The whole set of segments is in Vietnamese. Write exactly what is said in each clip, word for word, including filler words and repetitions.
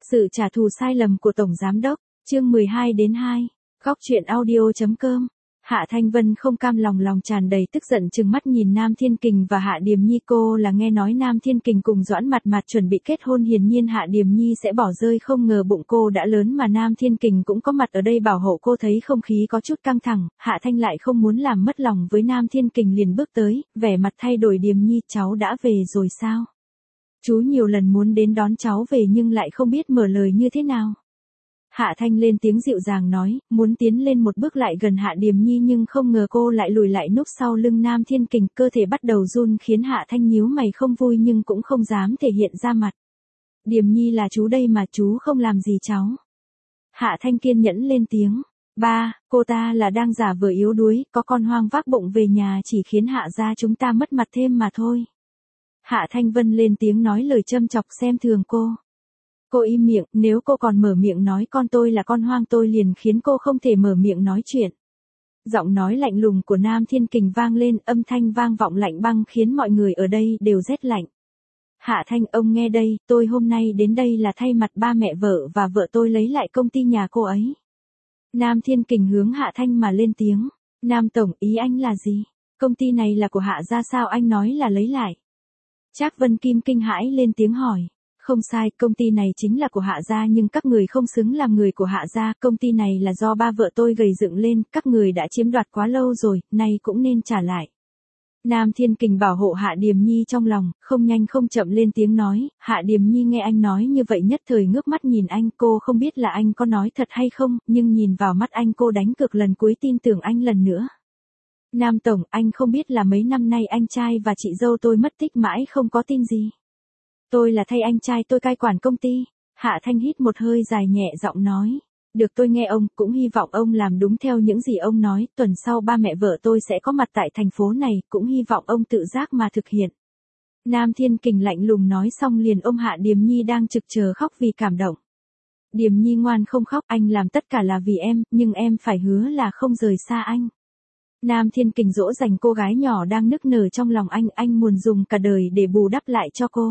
Sự trả thù sai lầm của Tổng Giám đốc, chương mười hai đến hai, góc truyện audio.com. Hạ Thanh Vân không cam lòng, lòng tràn đầy tức giận trừng mắt nhìn Nam Thiên Kình và Hạ Điềm Nhi. Cô là nghe nói Nam Thiên Kình cùng Doãn Mặt Mặt chuẩn bị kết hôn, hiển nhiên Hạ Điềm Nhi sẽ bỏ rơi, không ngờ bụng cô đã lớn mà Nam Thiên Kình cũng có mặt ở đây bảo hộ cô. Thấy không khí có chút căng thẳng, Hạ Thanh lại không muốn làm mất lòng với Nam Thiên Kình, liền bước tới, vẻ mặt thay đổi. Điềm Nhi, cháu đã về rồi sao? Chú nhiều lần muốn đến đón cháu về nhưng lại không biết mở lời như thế nào. Hạ Thanh lên tiếng dịu dàng nói, muốn tiến lên một bước lại gần Hạ Điềm Nhi, nhưng không ngờ cô lại lùi lại núp sau lưng Nam Thiên Kình, cơ thể bắt đầu run khiến Hạ Thanh nhíu mày không vui nhưng cũng không dám thể hiện ra mặt. Điềm Nhi, là chú đây mà, chú không làm gì cháu. Hạ Thanh kiên nhẫn lên tiếng. Ba, cô ta là đang giả vờ yếu đuối, có con hoang vác bụng về nhà chỉ khiến Hạ gia chúng ta mất mặt thêm mà thôi. Hạ Thanh Vân lên tiếng nói lời châm chọc xem thường cô. Cô im miệng, nếu cô còn mở miệng nói con tôi là con hoang tôi liền khiến cô không thể mở miệng nói chuyện. Giọng nói lạnh lùng của Nam Thiên Kình vang lên, âm thanh vang vọng lạnh băng khiến mọi người ở đây đều rét lạnh. Hạ Thanh, ông nghe đây, tôi hôm nay đến đây là thay mặt ba mẹ vợ và vợ tôi lấy lại công ty nhà cô ấy. Nam Thiên Kình hướng Hạ Thanh mà lên tiếng. Nam Tổng, ý anh là gì? Công ty này là của Hạ gia sao anh nói là lấy lại? Trác Vân Kim kinh hãi lên tiếng hỏi. Không sai, công ty này chính là của Hạ gia nhưng các người không xứng làm người của Hạ gia, công ty này là do ba vợ tôi gầy dựng lên, các người đã chiếm đoạt quá lâu rồi, nay cũng nên trả lại. Nam Thiên Kình bảo hộ Hạ Điềm Nhi trong lòng, không nhanh không chậm lên tiếng nói. Hạ Điềm Nhi nghe anh nói như vậy nhất thời ngước mắt nhìn anh, cô không biết là anh có nói thật hay không, nhưng nhìn vào mắt anh cô đánh cược lần cuối tin tưởng anh lần nữa. Nam Tổng, anh không biết là mấy năm nay anh trai và chị dâu tôi mất tích mãi không có tin gì. Tôi là thay anh trai tôi cai quản công ty. Hạ Thanh hít một hơi dài nhẹ giọng nói. Được, tôi nghe ông, cũng hy vọng ông làm đúng theo những gì ông nói, tuần sau ba mẹ vợ tôi sẽ có mặt tại thành phố này, cũng hy vọng ông tự giác mà thực hiện. Nam Thiên Kình lạnh lùng nói xong liền ôm Hạ Điềm Nhi đang trực chờ khóc vì cảm động. Điềm Nhi ngoan không khóc, anh làm tất cả là vì em, nhưng em phải hứa là không rời xa anh. Nam Thiên Kình dỗ dành cô gái nhỏ đang nức nở trong lòng anh, anh muốn dùng cả đời để bù đắp lại cho cô.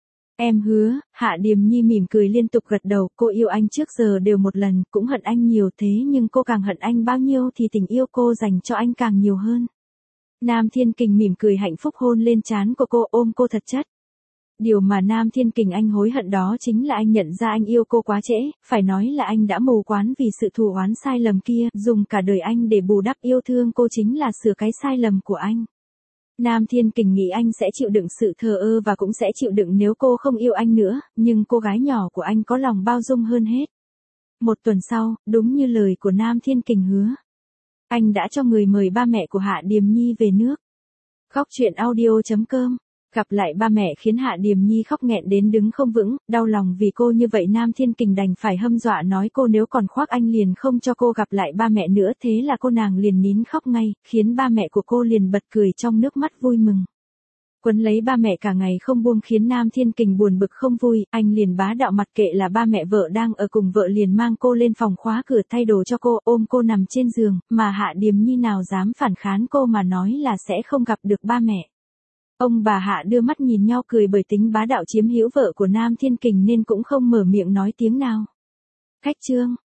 Em hứa. Hạ Điềm Nhi mỉm cười liên tục gật đầu, cô yêu anh trước giờ đều một lần, cũng hận anh nhiều thế nhưng cô càng hận anh bao nhiêu thì tình yêu cô dành cho anh càng nhiều hơn. Nam Thiên Kình mỉm cười hạnh phúc hôn lên trán của cô, ôm cô thật chất. Điều mà Nam Thiên Kình anh hối hận đó chính là anh nhận ra anh yêu cô quá trễ, phải nói là anh đã mù quáng vì sự thù oán sai lầm kia, dùng cả đời anh để bù đắp yêu thương cô chính là sửa cái sai lầm của anh. Nam Thiên Kình nghĩ anh sẽ chịu đựng sự thờ ơ và cũng sẽ chịu đựng nếu cô không yêu anh nữa, nhưng cô gái nhỏ của anh có lòng bao dung hơn hết. Một tuần sau, đúng như lời của Nam Thiên Kình hứa, anh đã cho người mời ba mẹ của Hạ Điềm Nhi về nước. Góc truyện audio.com. Gặp lại ba mẹ khiến Hạ Điềm Nhi khóc nghẹn đến đứng không vững, đau lòng vì cô như vậy Nam Thiên Kình đành phải hâm dọa nói cô nếu còn khoác anh liền không cho cô gặp lại ba mẹ nữa, thế là cô nàng liền nín khóc ngay, khiến ba mẹ của cô liền bật cười trong nước mắt vui mừng. Quấn lấy ba mẹ cả ngày không buông khiến Nam Thiên Kình buồn bực không vui, anh liền bá đạo mặc kệ là ba mẹ vợ đang ở cùng vợ liền mang cô lên phòng khóa cửa thay đồ cho cô, ôm cô nằm trên giường, mà Hạ Điềm Nhi nào dám phản kháng cô mà nói là sẽ không gặp được ba mẹ. Ông bà Hạ đưa mắt nhìn nhau cười, bởi tính bá đạo chiếm hữu vợ của Nam Thiên Kình nên cũng không mở miệng nói tiếng nào. Khách chương.